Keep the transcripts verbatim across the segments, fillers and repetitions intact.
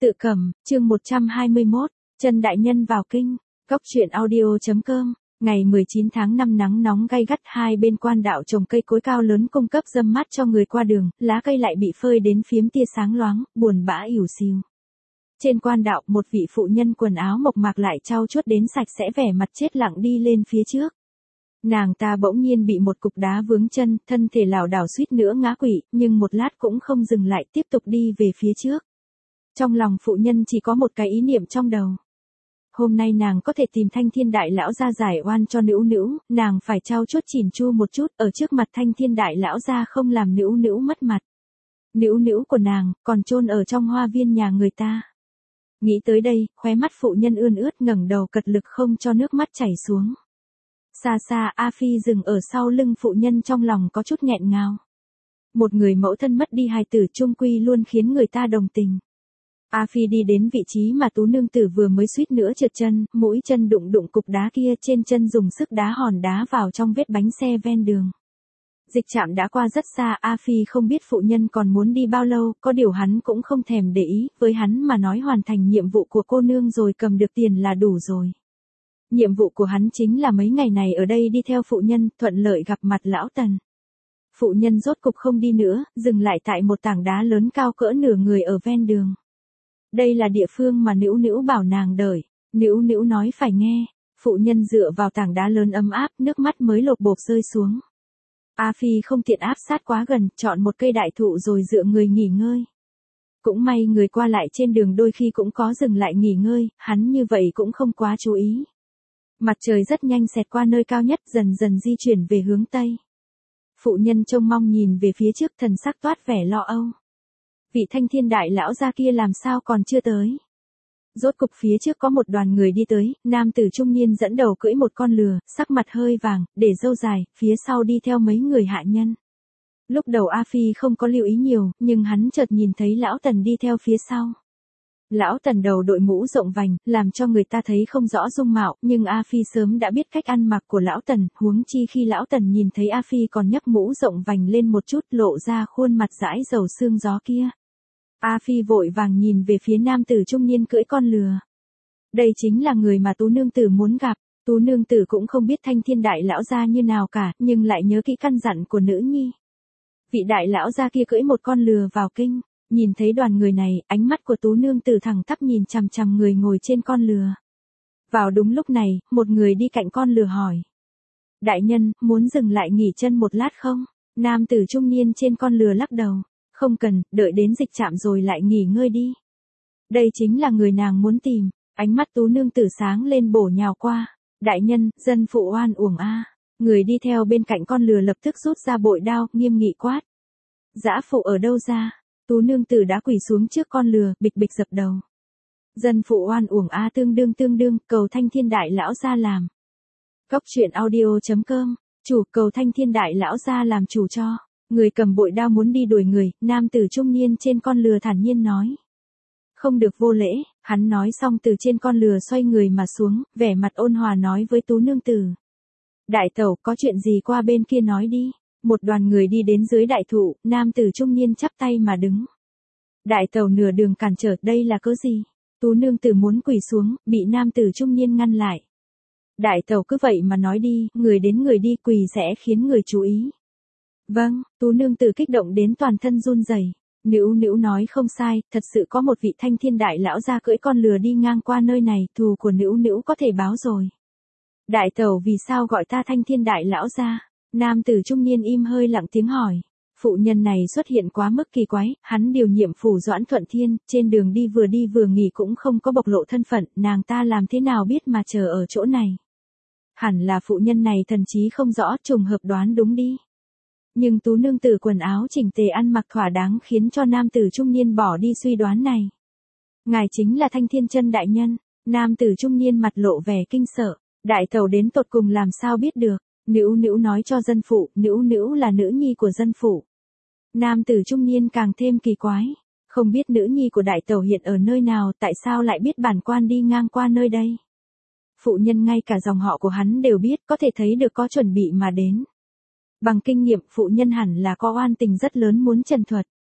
Tự cầm, chương một trăm hai mươi mốt, Chân đại nhân vào kinh. Cốc truyện audio chấm com. Ngày mười chín tháng năm nắng nóng gay gắt, hai bên quan đạo trồng cây cối cao lớn cung cấp râm mát cho người qua đường, lá cây lại bị phơi đến phiếm tia sáng loáng, buồn bã ỉu xìu. Trên quan đạo, một vị phụ nhân quần áo mộc mạc lại trau chuốt đến sạch sẽ, vẻ mặt chết lặng đi lên phía trước. Nàng ta bỗng nhiên bị một cục đá vướng chân, thân thể lảo đảo suýt nữa ngã quỵ, nhưng một lát cũng không dừng lại, tiếp tục đi về phía trước. Trong lòng phụ nhân chỉ có một cái ý niệm trong đầu. Hôm nay nàng có thể tìm Thanh Thiên Đại Lão gia giải oan cho Nữu Nữu, nàng phải trau chuốt chỉn chu một chút, ở trước mặt Thanh Thiên Đại Lão gia không làm Nữu Nữu mất mặt. Nữu Nữu của nàng còn chôn ở trong hoa viên nhà người ta. Nghĩ tới đây, khóe mắt phụ nhân ươn ướt, ngẩng đầu cật lực không cho nước mắt chảy xuống. Xa xa, A Phi dừng ở sau lưng phụ nhân, trong lòng có chút nghẹn ngào. Một người mẫu thân mất đi hài tử chung quy luôn khiến người ta đồng tình. A Phi đi đến vị trí mà Tú nương tử vừa mới suýt nữa trượt chân, mũi chân đụng đụng cục đá kia, trên chân dùng sức đá hòn đá vào trong vết bánh xe ven đường. Dịch trạm đã qua rất xa, A Phi không biết phụ nhân còn muốn đi bao lâu, có điều hắn cũng không thèm để ý, với hắn mà nói hoàn thành nhiệm vụ của cô nương rồi cầm được tiền là đủ rồi. Nhiệm vụ của hắn chính là mấy ngày này ở đây đi theo phụ nhân, thuận lợi gặp mặt lão Tần. Phụ nhân rốt cục không đi nữa, dừng lại tại một tảng đá lớn cao cỡ nửa người ở ven đường. Đây là địa phương mà Nữu Nữu bảo nàng đợi. Nữu Nữu nói phải nghe. Phụ nhân dựa vào tảng đá lớn ấm áp, nước mắt mới lột bột rơi xuống. A Phi không tiện áp sát quá gần, chọn một cây đại thụ rồi dựa người nghỉ ngơi. Cũng may người qua lại trên đường đôi khi cũng có dừng lại nghỉ ngơi, hắn như vậy cũng không quá chú ý. Mặt trời rất nhanh xẹt qua nơi cao nhất, dần dần di chuyển về hướng Tây. Phụ nhân trông mong nhìn về phía trước, thần sắc toát vẻ lo âu. Vị Thanh Thiên Đại Lão gia kia làm sao còn chưa tới. Rốt cục phía trước có một đoàn người đi tới, nam tử trung niên dẫn đầu cưỡi một con lừa, sắc mặt hơi vàng, để râu dài, phía sau đi theo mấy người hạ nhân. Lúc đầu A Phi không có lưu ý nhiều, nhưng hắn chợt nhìn thấy Lão Tần đi theo phía sau. Lão Tần đầu đội mũ rộng vành, làm cho người ta thấy không rõ dung mạo, nhưng A Phi sớm đã biết cách ăn mặc của Lão Tần, huống chi khi Lão Tần nhìn thấy A Phi còn nhấc mũ rộng vành lên một chút, lộ ra khuôn mặt dãi dầu sương gió kia. A Phi vội vàng nhìn về phía nam tử trung niên cưỡi con lừa. Đây chính là người mà Tú nương tử muốn gặp. Tú nương tử cũng không biết Thanh Thiên Đại Lão gia như nào cả, nhưng lại nhớ kỹ căn dặn của nữ nhi. Vị đại lão gia kia cưỡi một con lừa vào kinh, nhìn thấy đoàn người này, ánh mắt của Tú nương tử thẳng tắp nhìn chằm chằm người ngồi trên con lừa. Vào đúng lúc này, một người đi cạnh con lừa hỏi: "Đại nhân, muốn dừng lại nghỉ chân một lát không?" Nam tử trung niên trên con lừa lắc đầu: "Không cần, đợi đến dịch trạm rồi lại nghỉ ngơi đi." Đây chính là người nàng muốn tìm. Ánh mắt Tú nương tử sáng lên, bổ nhào qua: "Đại nhân, dân phụ oan uổng a." Người đi theo bên cạnh con lừa lập tức rút ra bội đao, nghiêm nghị quát: "Dã phụ ở đâu ra?" Tú nương tử đã quỳ xuống trước con lừa, bịch bịch dập đầu: "Dân phụ oan uổng a, tương đương tương đương, cầu Thanh Thiên Đại Lão gia làm." Cốc truyện audio chấm com. Chủ, cầu Thanh Thiên Đại Lão gia làm chủ cho. Người cầm bội đao muốn đi đuổi người, nam tử trung niên trên con lừa thản nhiên nói: "Không được vô lễ." Hắn nói xong từ trên con lừa xoay người mà xuống, vẻ mặt ôn hòa nói với Tú nương tử: "Đại tẩu, có chuyện gì qua bên kia nói đi." Một đoàn người đi đến dưới đại thụ, nam tử trung niên chắp tay mà đứng. Đại tẩu nửa đường cản trở, đây là cớ gì? Tú nương tử muốn quỳ xuống, bị nam tử trung niên ngăn lại. Đại tẩu cứ vậy mà nói đi, người đến người đi, quỳ sẽ khiến người chú ý. Vâng, Tú nương tử kích động đến toàn thân run rẩy. Nữu Nữu nói không sai, thật sự có một vị Thanh Thiên Đại Lão gia cưỡi con lừa đi ngang qua nơi này, thù của Nữu Nữu có thể báo rồi. Đại tẩu vì sao gọi ta Thanh Thiên Đại Lão gia? Nam tử trung niên im hơi lặng tiếng hỏi. Phụ nhân này xuất hiện quá mức kỳ quái, hắn điều nhiệm phủ Doãn Thuận Thiên, trên đường đi vừa đi vừa nghỉ cũng không có bộc lộ thân phận, nàng ta làm thế nào biết mà chờ ở chỗ này? Hẳn là phụ nhân này thần trí không rõ, trùng hợp đoán đúng đi. Nhưng Tú nương tử quần áo chỉnh tề ăn mặc thỏa đáng khiến cho nam tử trung niên bỏ đi suy đoán này. Ngài chính là Thanh Thiên Chân đại nhân. Nam tử trung niên mặt lộ vẻ kinh sợ. Đại tẩu đến tột cùng làm sao biết được? Nữu Nữu nói cho dân phụ, Nữu Nữu là nữ nhi của dân phụ. Nam tử trung niên càng thêm kỳ quái. Không biết nữ nhi của đại tẩu hiện ở nơi nào, tại sao lại biết bản quan đi ngang qua nơi đây? Phụ nhân ngay cả dòng họ của hắn đều biết, có thể thấy được có chuẩn bị mà đến. Bằng kinh nghiệm, phụ nhân hẳn là có oan tình rất lớn muốn trần thuật.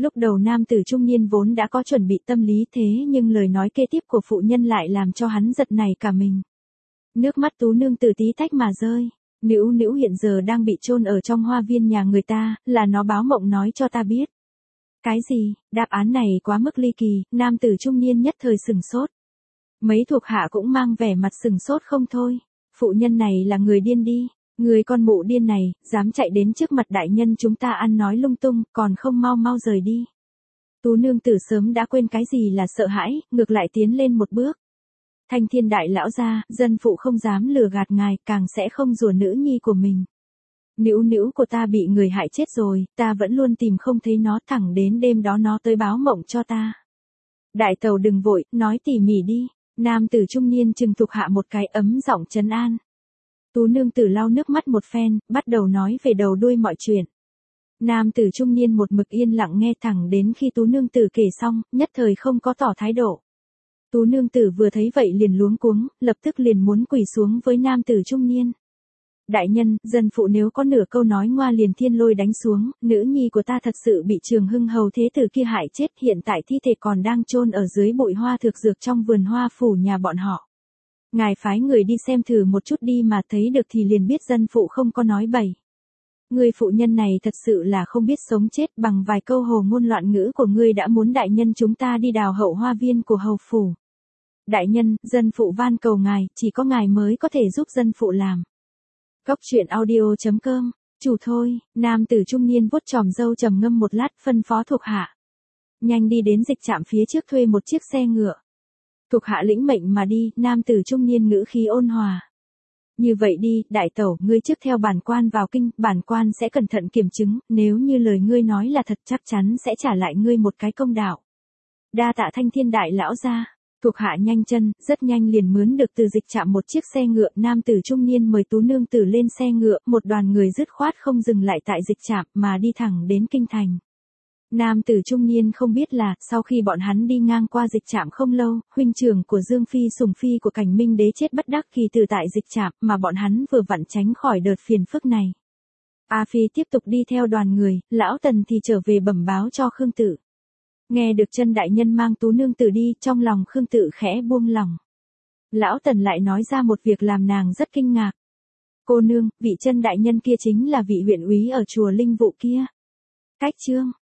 Lúc đầu nam tử trung niên vốn đã có chuẩn bị tâm lý thế nhưng lời nói kế tiếp của phụ nhân lại làm cho hắn giật nảy cả mình. Nước mắt Tú nương tử tí tách mà rơi. Nữu Nữu hiện giờ đang bị chôn ở trong hoa viên nhà người ta, là nó báo mộng nói cho ta biết. Cái gì? Đáp án này quá mức ly kỳ, nam tử trung niên nhất thời sửng sốt. Mấy thuộc hạ cũng mang vẻ mặt sửng sốt không thôi. Phụ nhân này là người điên đi. Người con mụ điên này, dám chạy đến trước mặt đại nhân chúng ta ăn nói lung tung, còn không mau mau rời đi. Tú nương tử sớm đã quên cái gì là sợ hãi, ngược lại tiến lên một bước. Thanh Thiên đại lão gia, dân phụ không dám lừa gạt ngài, càng sẽ không rủa nữ nhi của mình. Nữu Nữu của ta bị người hại chết rồi, ta vẫn luôn tìm không thấy nó, thẳng đến đêm đó nó tới báo mộng cho ta. Đại tẩu đừng vội, nói tỉ mỉ đi. Nam tử trung niên trừng thuộc hạ một cái, ấm giọng trấn an. Tú nương tử lau nước mắt một phen, bắt đầu nói về đầu đuôi mọi chuyện. Nam tử trung niên một mực yên lặng nghe thẳng đến khi tú nương tử kể xong, nhất thời không có tỏ thái độ. Tú nương tử vừa thấy vậy liền luống cuống, lập tức liền muốn quỳ xuống với nam tử trung niên. Đại nhân, dân phụ nếu có nửa câu nói ngoa liền thiên lôi đánh xuống, nữ nhi của ta thật sự bị Trường Hưng hầu thế tử kia hại chết, hiện tại thi thể còn đang chôn ở dưới bụi hoa thực dược trong vườn hoa phủ nhà bọn họ. Ngài phái người đi xem thử một chút đi mà thấy được thì liền biết dân phụ không có nói bậy. Người phụ nhân này thật sự là không biết sống chết, bằng vài câu hồ ngôn loạn ngữ của ngươi đã muốn đại nhân chúng ta đi đào hậu hoa viên của hầu phủ. Đại nhân, dân phụ van cầu ngài, chỉ có ngài mới có thể giúp dân phụ làm. Góc truyện audio chấm com, chủ thôi, nam tử trung niên vuốt chòm râu trầm ngâm một lát, phân phó thuộc hạ. Nhanh đi đến dịch trạm phía trước thuê một chiếc xe ngựa. Thuộc hạ lĩnh mệnh mà đi, nam tử trung niên ngữ khí ôn hòa. Như vậy đi, đại tẩu, ngươi trước theo bản quan vào kinh, bản quan sẽ cẩn thận kiểm chứng, nếu như lời ngươi nói là thật chắc chắn sẽ trả lại ngươi một cái công đạo. Đa tạ Thanh Thiên đại lão gia. Thuộc hạ nhanh chân, rất nhanh liền mướn được từ dịch trạm một chiếc xe ngựa, nam tử trung niên mời tú nương tử lên xe ngựa, một đoàn người dứt khoát không dừng lại tại dịch trạm mà đi thẳng đến kinh thành. Nam tử trung niên không biết là, sau khi bọn hắn đi ngang qua dịch trạm không lâu, huynh trưởng của Dương Phi Sùng Phi của Cảnh Minh Đế chết bất đắc kỳ tử tại dịch trạm, mà bọn hắn vừa vặn tránh khỏi đợt phiền phức này. A Phi tiếp tục đi theo đoàn người, lão Tần thì trở về bẩm báo cho Khương Tự. Nghe được Chân đại nhân mang tú nương tử đi, trong lòng Khương Tự khẽ buông lòng. Lão Tần lại nói ra một việc làm nàng rất kinh ngạc. Cô nương, vị Chân đại nhân kia chính là vị huyện úy ở chùa Linh Vụ kia. Cách chương